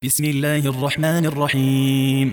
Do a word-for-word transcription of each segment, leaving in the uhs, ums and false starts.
بسم الله الرحمن الرحيم.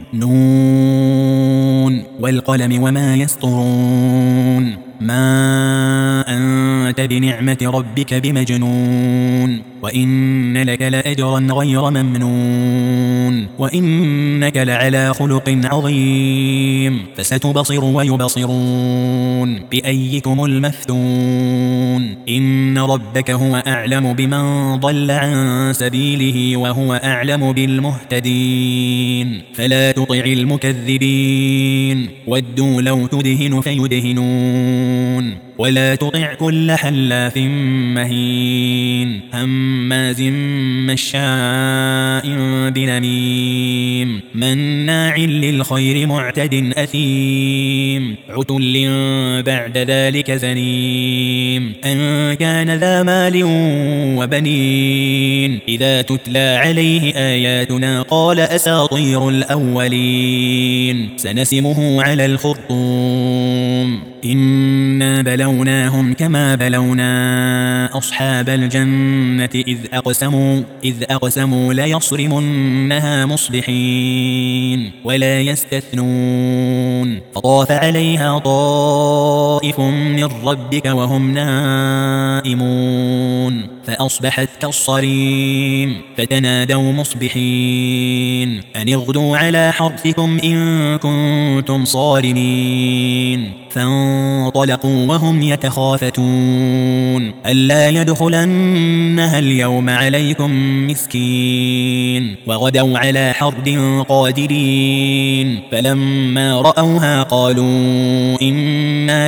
نون والقلم وما يسطرون. ما أنت بنعمة ربك بمجنون، وإن لك لأجرا غير ممنون، وإنك لعلى خلق عظيم. فستبصر ويبصرون بأيكم المفتون. إن ربك هو أعلم بمن ضل عن سبيله وهو أعلم بالمهتدين. فلا تطع المكذبين، ودوا لو تدهن فيدهنون. ولا تطع كل حلاف مهين، هماز مشاء بنميم، مناع للخير معتد أثيم، عتل بعد ذلك زنيم، أن كان ذا مال وبنين. إذا تتلى عليه آياتنا قال أساطير الأولين. سنسمه على الخرطوم. إنا بلوناهم كما بلونا أصحاب الجنة إذ أقسموا إذ أقسموا ليصرمنها مصبحين ولا يستثنون. فطاف عليها طائف من ربك وهم نائمون، فأصبحت كالصريم. فتنادوا مصبحين أن اغدوا على حرثكم إن كنتم صارمين. فانطلقوا وهم يتخافتون ألا يدخلنها اليوم عليكم مسكين. وغدوا على حرد قادرين. فلما رأوها قالوا إنا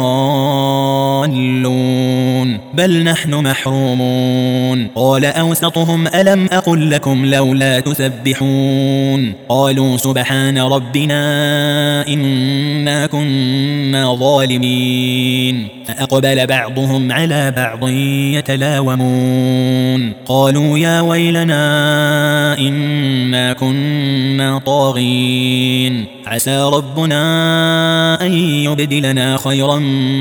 لضالون بل نحن محرومون. قال أوسطهم ألم أقل لكم لولا تسبحون؟ قالوا سبحان ربنا إنا كنا ظالمين. فأقبل بعضهم على بعض يتلاومون قالوا يا ويلنا إنا كنا طاغين. عسى ربنا أن يبدلنا خيرا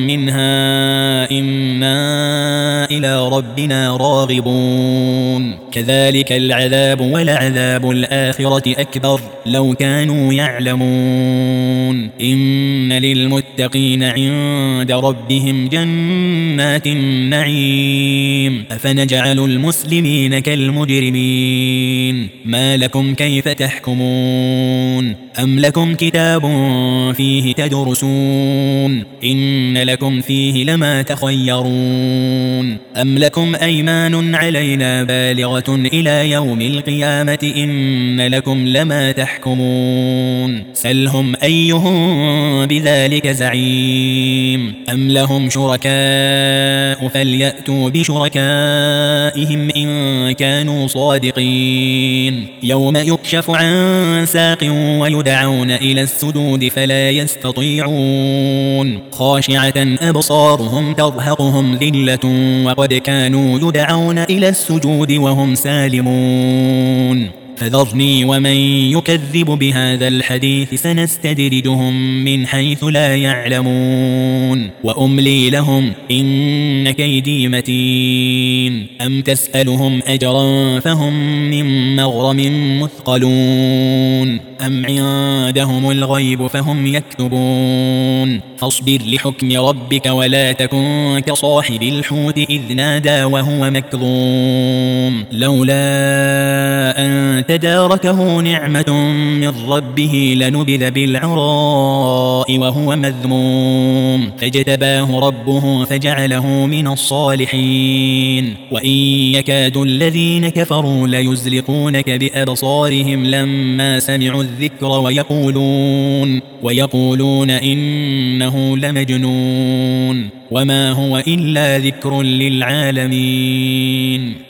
منها إنا إلى ربنا راغبون. كذلك العذاب ولعذاب الآخرة أكبر لو كانوا يعلمون. إن للمتقين عند ربهم جنات النعيم. أفنجعل المسلمين كالمجرمين؟ ما لكم كيف تحكمون؟ أم لكم كتاب فيه تدرسون؟ إن لكم فيه لما تخيرون. أم لكم أيمان علينا بالغة إلى يوم القيامة إن لكم لما تحكمون. سلهم أيهم بذلك زعيم. أم لهم شركاء فليأتوا بشركائهم إن كانوا صادقين. يوم يكشف عن ساق ويدعون إلى السجود فلا يستطيعون. خاشعة أبصارهم ترهقهم ذلة وقد كانوا يدعون إلى السجود وهم سالمون. فذرني ومن يكذب بهذا الحديث سنستدرجهم من حيث لا يعلمون وأملي لهم إن كيدي متين. أم تسألهم أجرا فهم من مغرم مثقلون أم عندهم الغيب فهم يكتبون. فاصبر لحكم ربك ولا تكن كصاحب الحوت إذ نادى وهو مكظوم لولا أن تداركه نعمة من ربه لنبذ بالعراء وهو مذموم. فاجتباه ربه فجعله من الصالحين. وإن يكاد الذين كفروا ليزلقونك بأبصارهم لما سمعوا الذكر ويقولون ويقولون إنه لمجنون وما هو إلا ذكر للعالمين.